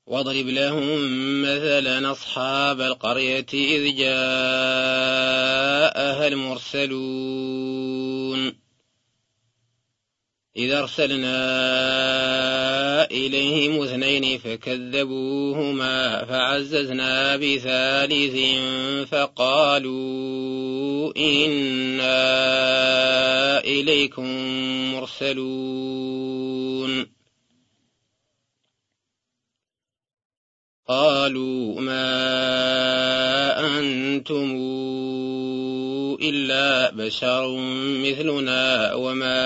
واضرب لهم مثلا أصحاب القرية إذ جاءها المرسلون إذ أرسلنا إليهم اثنين فكذبوهما فعززنا بثالث فقالوا إنا إليكم مرسلون قالوا ما أنتم إلا بشر مثلنا وما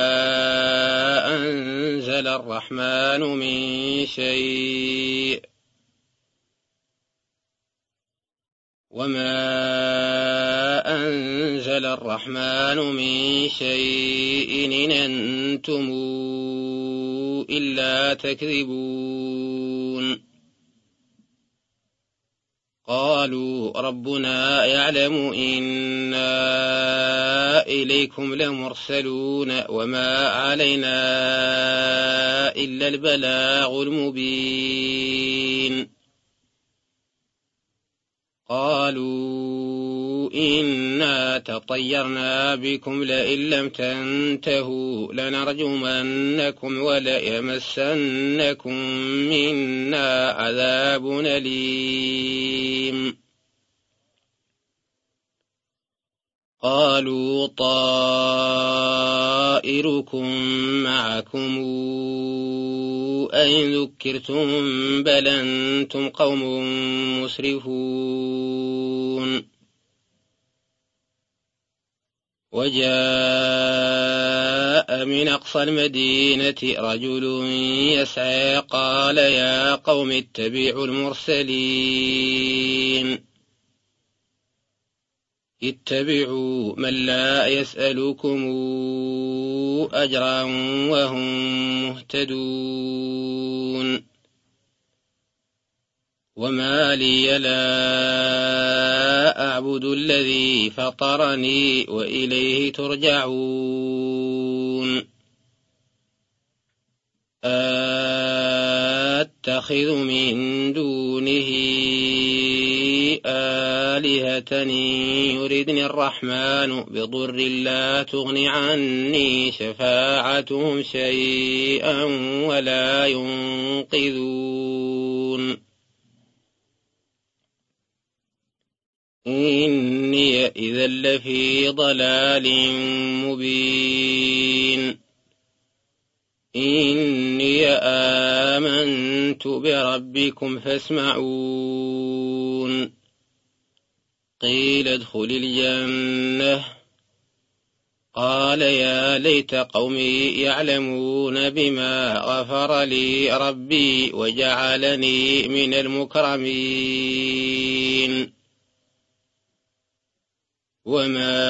أنزل الرحمن من شيء إن أنتم إلا تكذبون قالوا ربنا يعلم إنا إليكم لمرسلون وما علينا إلا البلاغ المبين قالوا إنا تطيرنا بكم لئن لم تنتهوا لنرجمنكم وليمسنكم منا عذاب أليم قالوا طائركم معكم أئن ذكرتم بل أنتم قوم مسرفون وجاء من أقصى المدينة رجل يسعى قال يا قوم اتبعوا المرسلين اتبعوا من لا يسألكم أجرا وهم مهتدون وما لي لا أعبد الذي فطرني وإليه ترجعون أتخذ من دونه آلهة يردني الرحمن بضر لا تغن عني شفاعتهم شيئا ولا ينقذون إني إذا لفي ضلال مبين إني آمنت بربكم فاسمعون قيل ادخل الجنة قال يا ليت قومي يعلمون بما غفر لي ربي وجعلني من المكرمين وما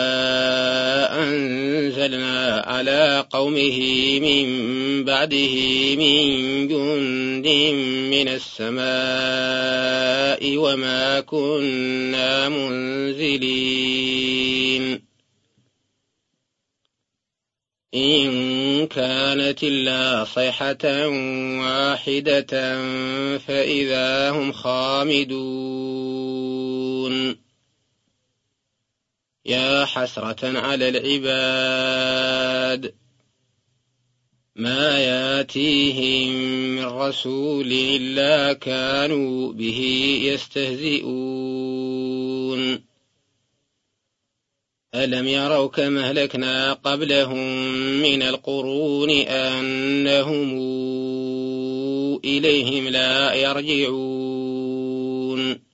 أنزلنا على قومه من بعده من جند من السماء وما كنا منزلين إن كانت إلا صيحة واحدة فإذا هم خامدون يا حسرة على العباد ما ياتيهم من رسول إلا كانوا به يستهزئون ألم يروا كما أهلكنا قبلهم من القرون أنهم إليهم لا يرجعون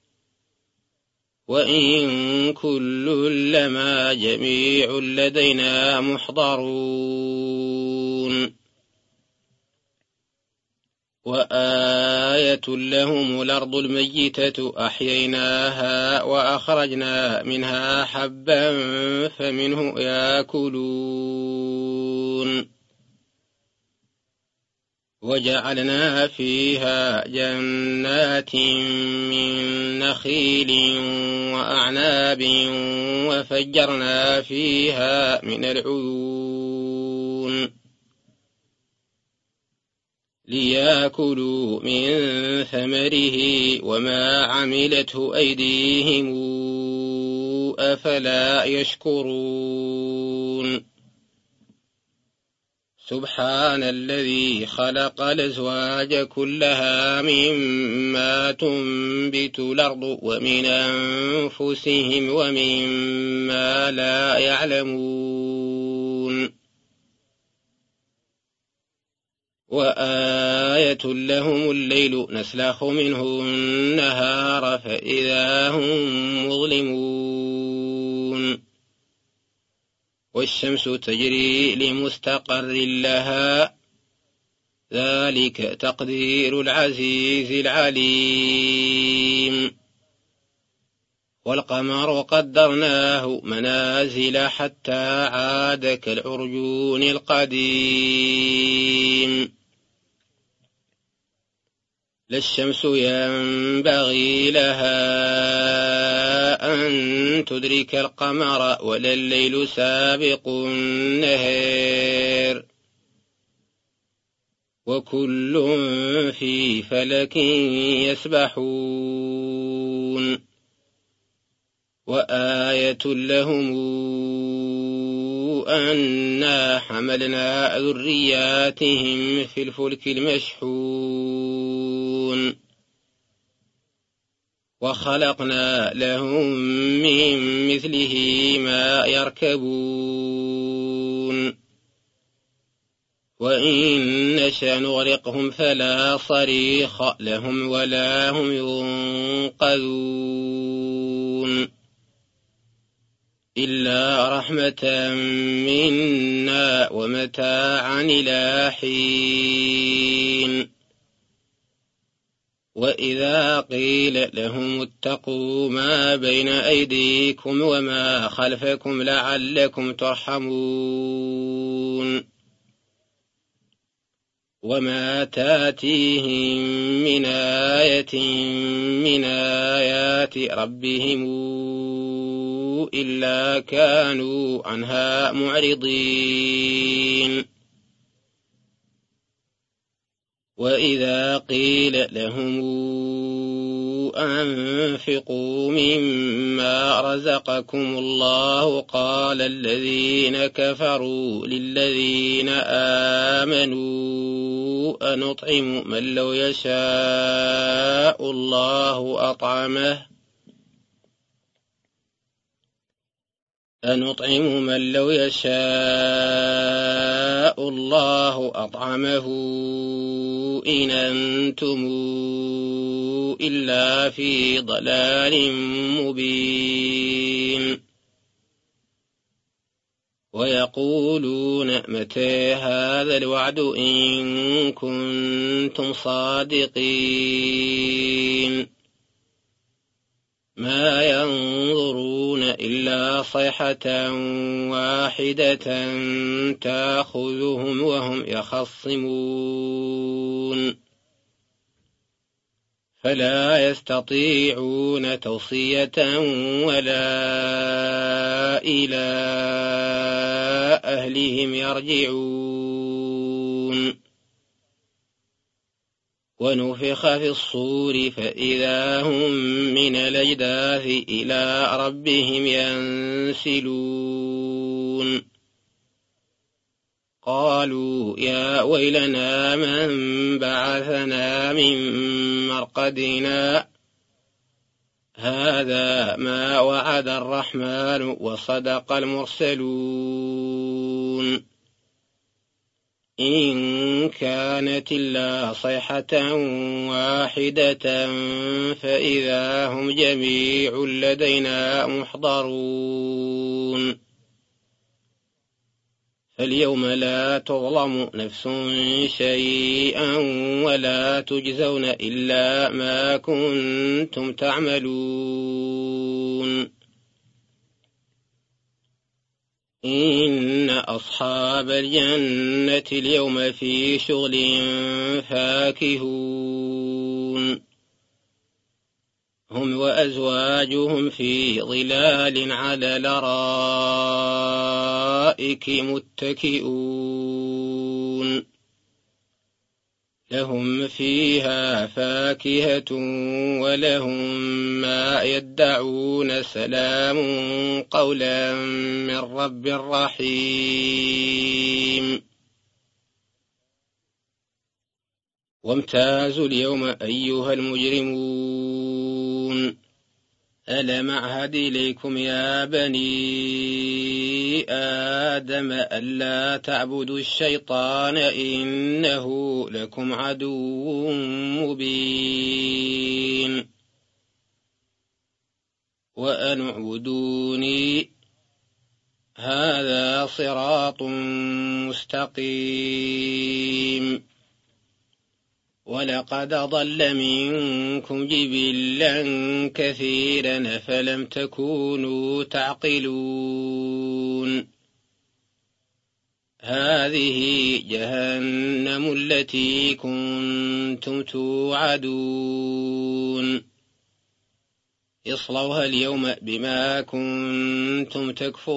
وإن كل لما جميع لدينا محضرون وآية لهم الأرض الميتة أحييناها وأخرجنا منها حبا فمنه يأكلون وجعلنا فيها جنات من نخيل وأعناب وفجرنا فيها من العيون ليأكلوا من ثمره وما عملته أيديهم أفلا يشكرون سبحان الذي خلق الأزواج كلها مما تنبت الأرض ومن أنفسهم ومما لا يعلمون وآية لهم الليل نسلخ منه النهار فإذا هم مظلمون والشمس تجري لمستقر لها ذلك تقدير العزيز العليم والقمر قدرناه منازل حتى عاد كالعرجون القديم لا الشمس ينبغي لها أن تدرك القمر ولا الليل سابق النهار وكل في فلك يسبحون وآية لهم أنا حملنا ذرياتهم في الفلك المشحون وخلقنا لهم من مثله ما يركبون وإن نشأ نغرقهم فلا صريخ لهم ولا هم ينقذون إلا رحمة منا ومتاعا إلى حين وإذا قيل لهم اتقوا ما بين أيديكم وما خلفكم لعلكم ترحمون وما تاتيهم من آية من آيات ربهم إلا كانوا عنها معرضين وإذا قيل لهم أنفقوا مما رزقكم الله قال الذين كفروا للذين آمنوا أنطعم من لو يشاء الله أطعمه أنطعم من لو يشاء الله أطعمه إن أنتم إلا في ضلال مبين ويقولون متى هذا الوعد إن كنتم صادقين ما ينظرون إلا صيحة واحدة تأخذهم وهم يخصمون فلا يستطيعون توصية ولا إلى أهلهم يرجعون ونفخ في الصور فإذا هم من الأجداث إلى ربهم ينسلون قالوا يا ويلنا من بعثنا من مرقدنا هذا ما وعد الرحمن وصدق المرسلون إن كانت إلا صيحة واحدة فإذا هم جميع لدينا محضرون فاليوم لا تظلم نفس شيئا ولا تجزون إلا ما كنتم تعملون إن أصحاب الجنة اليوم في شغل فاكهون هم وأزواجهم في ظلال على الأرائك متكئون لهم فيها فاكهة ولهم ما يدعون سلام قولا من رب رحيم وامتازوا اليوم أيها المجرمون ألم أعهد إليكم يا بني آدم ألا تعبدوا الشيطان إنه لكم عدو مبين وأن اعبدوني هذا صراط مستقيم ولقد ضل منكم جبلا كثيرا فلم تكونوا تعقلون هذه جهنم التي كنتم توعدون اصلوها اليوم بما كنتم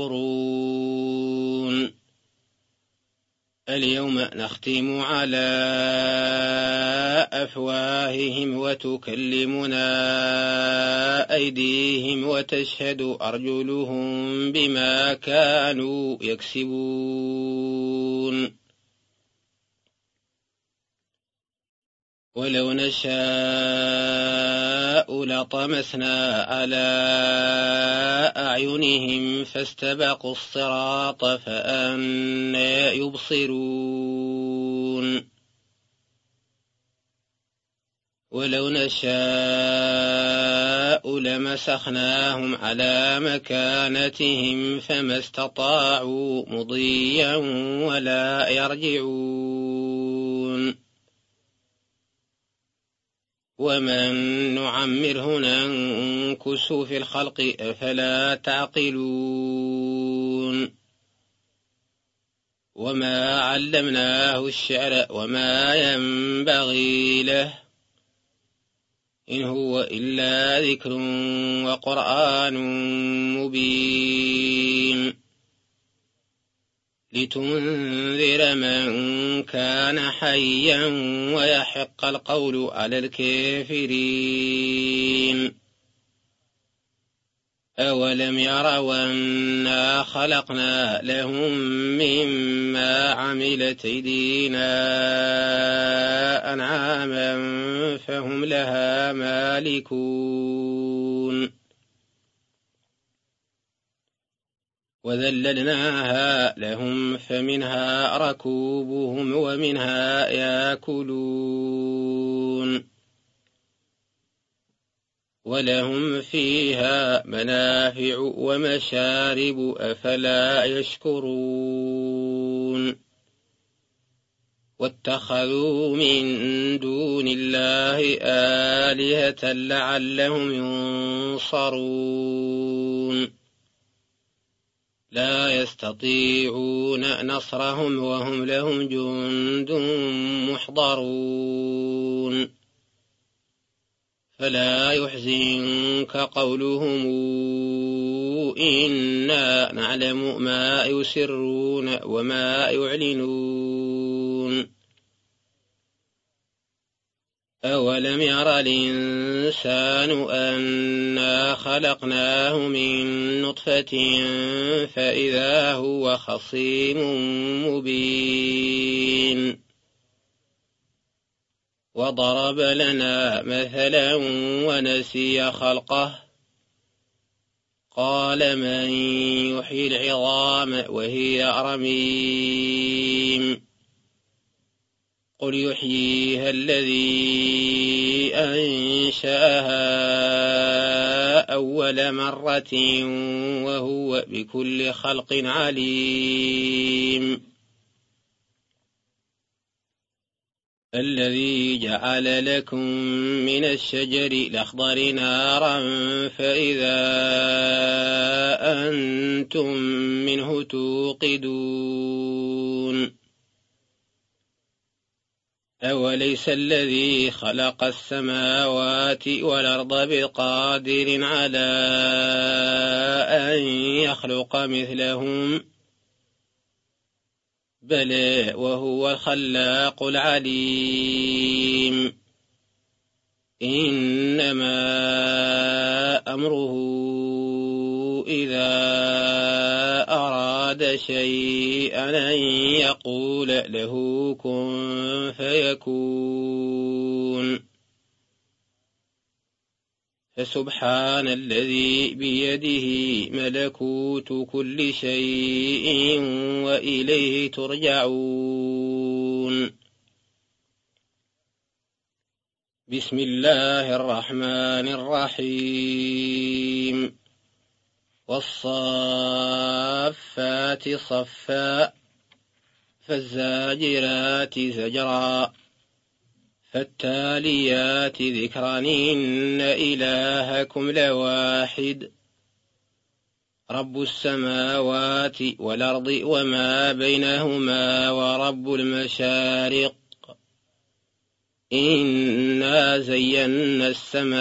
تكفرون اليوم نختم على أفواههم وتكلمنا أيديهم وتشهد أرجلهم بما كانوا يكسبون ولو نشاء لطمسنا على أعينهم فاستبقوا الصراط فأنى يبصرون ولو نشاء لمسخناهم على مكانتهم فما استطاعوا مضيا ولا يرجعون ومن نعمره ننكس في الخلق أفلا تعقلون وما علمناه الشعر وما ينبغي له إن هو إلا ذكر وقرآن مبين لتنذر من كان حيا ويحق القول على الكافرين أولم يروا أنا خلقنا لهم مما عملت أيدينا أنعاما فهم لها مالكون وذللناها لهم فمنها ركوبهم ومنها يأكلون ولهم فيها منافع ومشارب أفلا يشكرون واتخذوا من دون الله آلهة لعلهم ينصرون لا يستطيعون نصرهم وهم لهم جند محضرون فلا يحزنك قولهم إنا نعلم ما يسرون وما يعلنون أولم ير الإنسان أنا خلقناه من نطفة فإذا هو خصيم مبين وضرب لنا مثلا ونسي خلقه قال من يحيي العظام وهي رميم قل يحييها الذي أنشأها أول مرة وهو بكل خلق عليم الذي جعل لكم من الشجر الأخضر نارا فإذا أنتم منه توقدون أوليس الذي خلق السماوات والأرض بقادر على أن يخلق مثلهم بلى وهو الخلاق العليم إنما أمره إذا أراد شيئا أن يقول له كن فيكون فسبحان الذي بيده ملكوت كل شيء وإليه ترجعون بسم الله الرحمن الرحيم والصافات صفا فالزاجرات زجرا فالتاليات ذكرا إن إلهكم لواحد رب السماوات والأرض وما بينهما ورب المشارق إنا زينا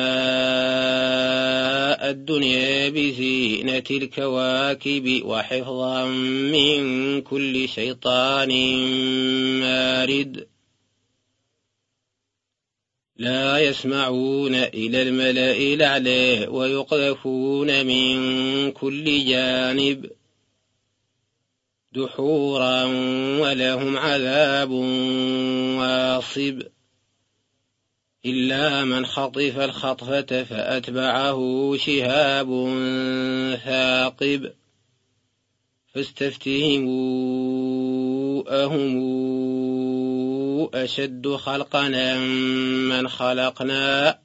السماء الدنيا بزينة الكواكب وحفظا من كل شيطان مارد لا يسمعون إلى الملأ الأعلى ويقذفون من كل جانب دحورا ولهم عذاب واصب إلا من خطف الخطفة فأتبعه شهاب ثاقب فاستفتهموا أهم أشد خلقنا من خلقنا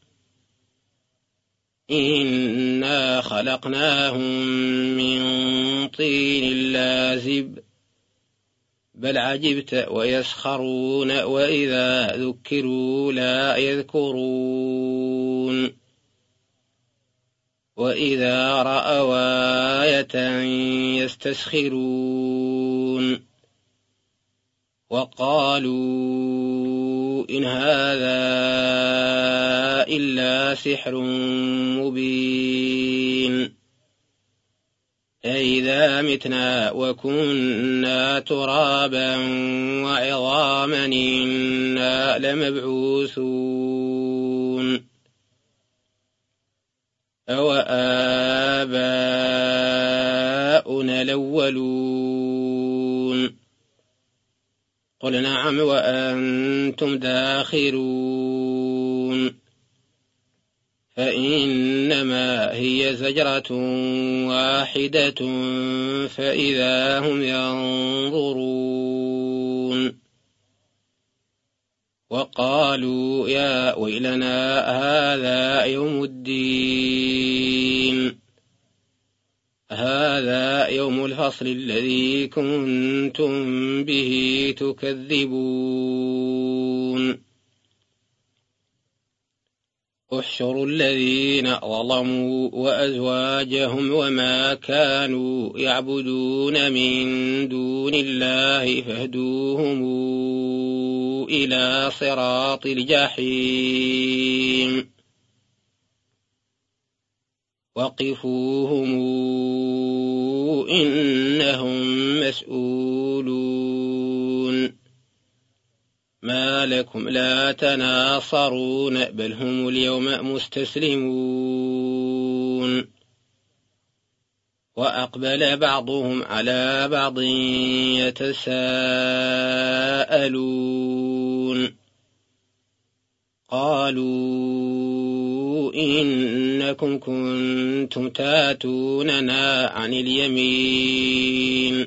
إنا خلقناهم من طين لازب بل عجبت ويسخرون وإذا ذكروا لا يذكرون وإذا رأوا آية يستسخرون وقالوا إن هذا إلا سحر مبين أئذا متنا وكنا ترابا وعظاما إنا لمبعوثون أوآباؤنا الأولون قل نعم وأنتم داخرون فإنما هي زجرة واحدة فإذا هم ينظرون وقالوا يا ويلنا هذا يوم الدين هذا يوم الفصل الذي كنتم به تكذبون احشروا الذين ظلموا وأزواجهم وما كانوا يعبدون من دون الله فاهدوهم إلى صراط الجحيم وقفوهم إنهم مسؤولون ما لكم لا تناصرون بل هم اليوم مستسلمون وأقبل بعضهم على بعض يتساءلون قالوا إنكم كنتم تاتوننا عن اليمين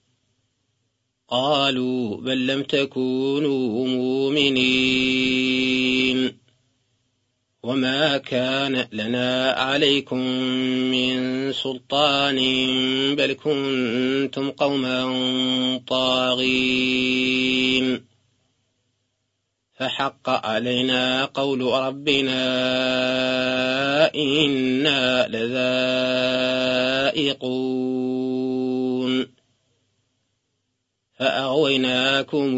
قالوا بل لم تكونوا مؤمنين وما كان لنا عليكم من سلطان بل كنتم قوما طاغين فحق علينا قول ربنا إنا لذائقون فأغويناكم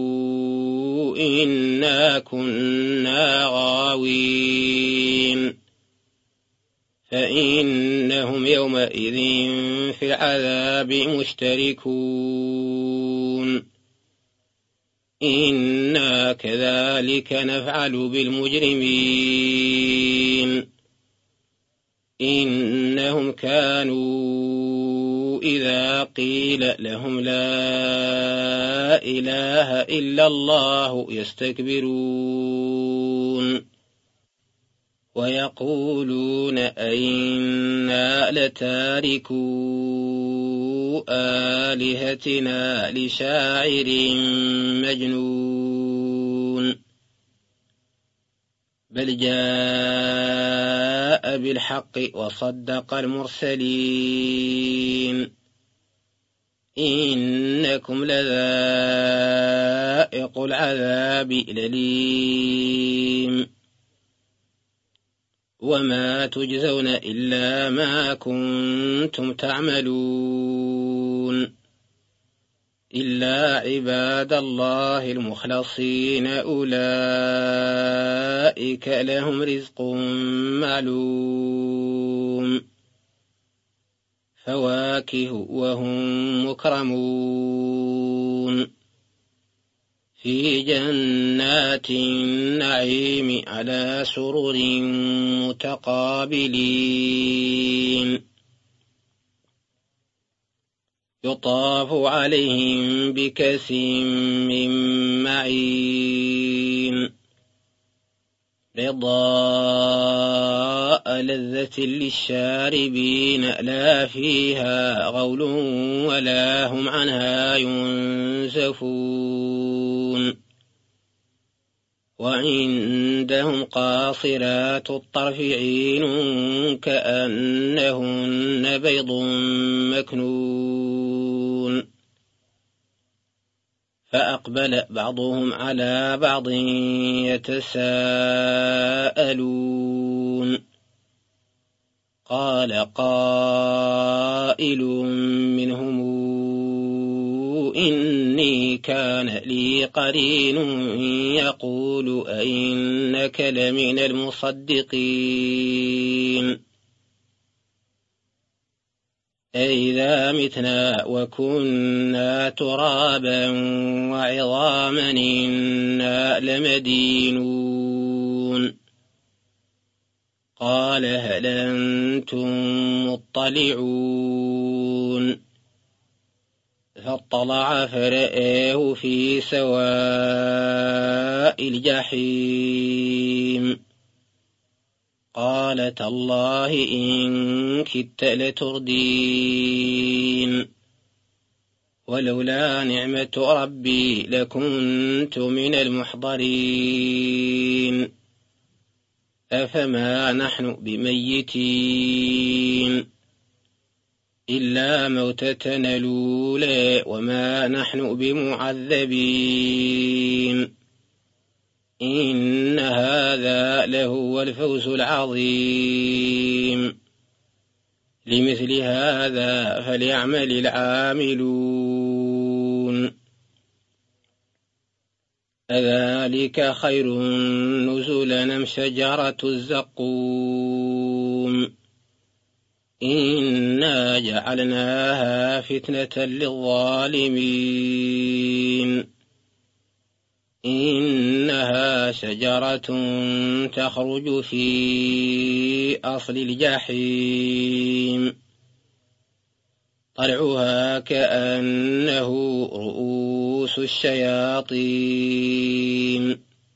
إنا كنا غاوين فإنهم يومئذ في العذاب مشتركون إنا كذلك نفعل بالمجرمين إنهم كانوا إذا قيل لهم لا إله إلا الله يستكبرون ويقولون أئنا لتاركو آلهتنا لشاعر مجنون بل جاء بالحق وصدق المرسلين إنكم لذائق العذاب الأليم وما تجزون إلا ما كنتم تعملون إلا عباد الله المخلصين أولئك لهم رزق معلوم فواكه وهم مكرمون في جنات النعيم على سرر متقابلين يطاف عليهم بكأس من معين رضاء لذة للشاربين لا فيها غول ولا هم عنها ينزفون وعندهم قاصرات الطرف عين كأنهن بيض مكنون فأقبل بعضهم على بعض يتساءلون قال قائل منهم إني كان لي قرين يقول أئنك لمن المصدقين أئذا متنا وكنا ترابا وعظاما إنا لمدينون قال هل أنتم مطلعون فاطلع فرآه في سواء الجحيم قال تالله إن كدت لتردين ولولا نعمة ربي لكنت من المحضرين أفما نحن بميتين إلا موتتنا الأولى وما نحن بمعذبين إن هذا لهو الفوز العظيم لمثل هذا فليعمل العاملون أذلك خير نزلا أم شجرة الزقوم إنا جعلناها فتنة للظالمين إنها شجرة تخرج في أصل الجحيم طلعها كأنه رؤوس الشياطين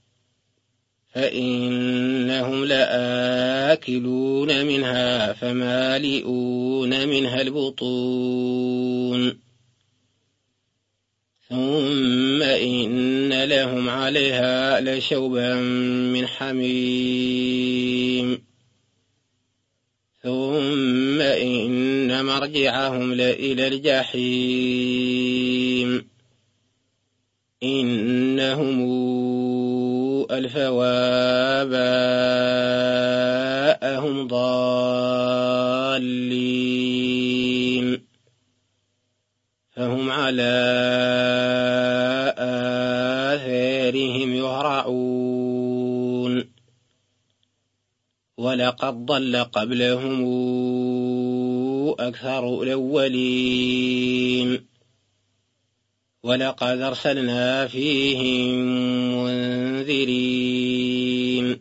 فإنهم لآكلون منها فمالئون منها البطون ثم إن لهم عليها لشوبا من حميم ثم إن مرجعهم لإلى الجحيم إنهم ألفوا آباءهم ضالين فهم على آثارهم يهرعون ولقد ضل قبلهم أكثر الأولين ولقد أرسلنا فيهم منذرين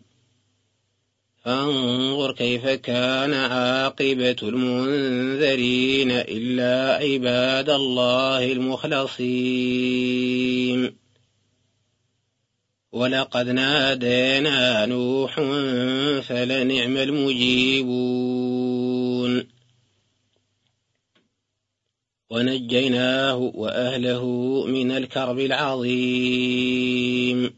فانظر كيف كان عاقبة المنذرين إلا عباد الله المخلصين ولقد نادينا نوح فلنعم المجيبون ونجيناه وأهله من الكرب العظيم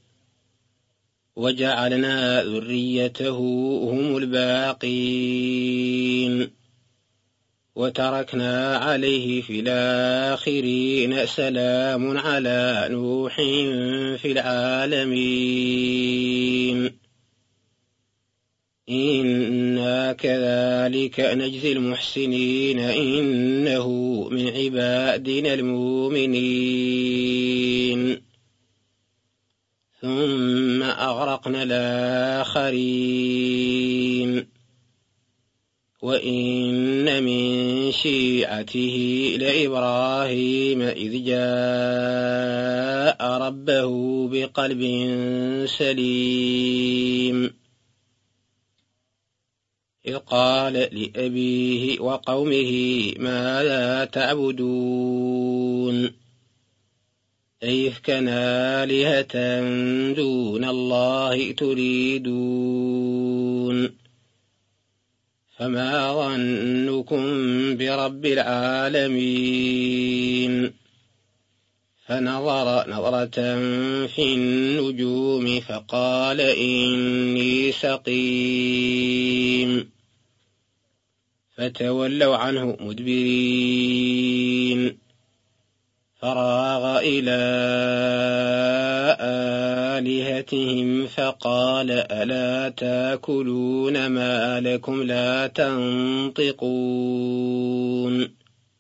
وجعلنا ذريته هم الباقين وتركنا عليه في الآخرين سلام على نوح في العالمين إنا كذلك نجزي المحسنين إنه من عبادنا المؤمنين ثم أغرقنا الآخرين وإن من شيعته لإبراهيم إذ جاء ربه بقلب سليم إذ قال لأبيه وقومه ماذا تعبدون أيفكا آلهة دون الله تريدون فما ظنكم برب العالمين فنظر نظرة في النجوم فقال إني سقيم فتولوا عنه مدبرين فراغ إلى آلهتهم فقال ألا تاكلون ما لكم لا تنطقون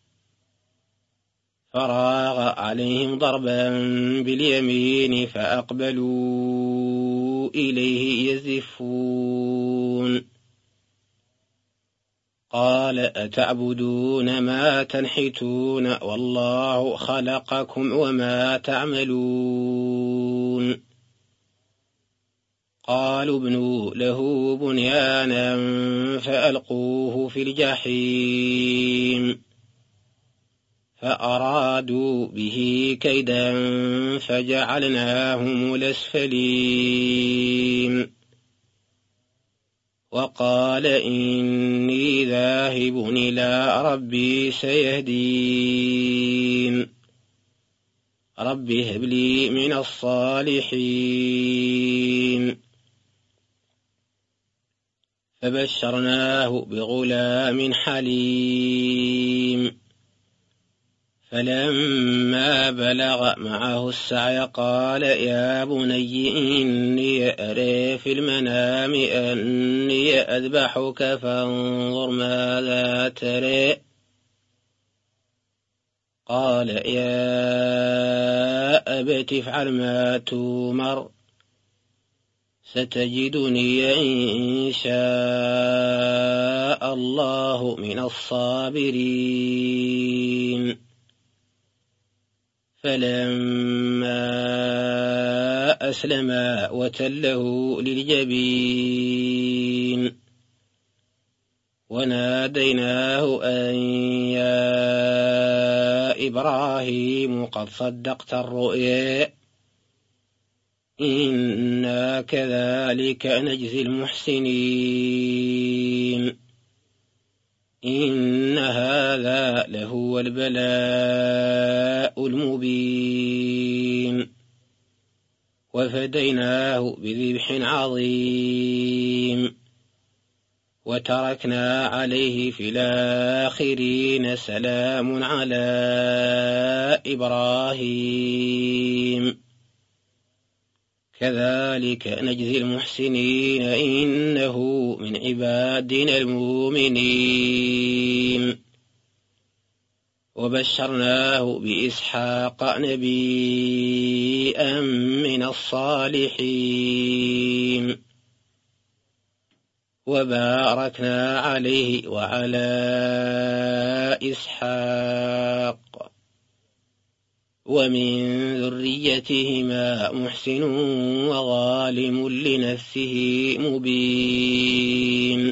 فراغ عليهم ضربا باليمين فأقبلوا إليه يزفون قال أتعبدون ما تنحتون والله خلقكم وما تعملون قالوا ابنوا له بنيانا فألقوه في الجحيم فأرادوا به كيدا فجعلناهم الأسفلين وقال إني ذاهب إلى ربي سيهدين رب هب لي من الصالحين فبشرناه بغلام حليم فلما بلغ معه السعي قال يا بني إني أرى في المنام أني أذبحك فانظر ماذا ترى قال يا أبت افعل ما تؤمر ستجدني إن شاء الله من الصابرين فلما أسلما وتله للجبين وناديناه أن يا إبراهيم قد صدقت الرؤيا إنا كذلك نجزي المحسنين إن هذا لهو البلاء المبين وفديناه بذبح عظيم وتركنا عليه في الآخرين سلام على إبراهيم كذلك نجزي المحسنين إنه من عبادنا المؤمنين وبشرناه بإسحاق نبيا من الصالحين وباركنا عليه وعلى إسحاق ومن ذريتهما محسن وظالم لنفسه مبين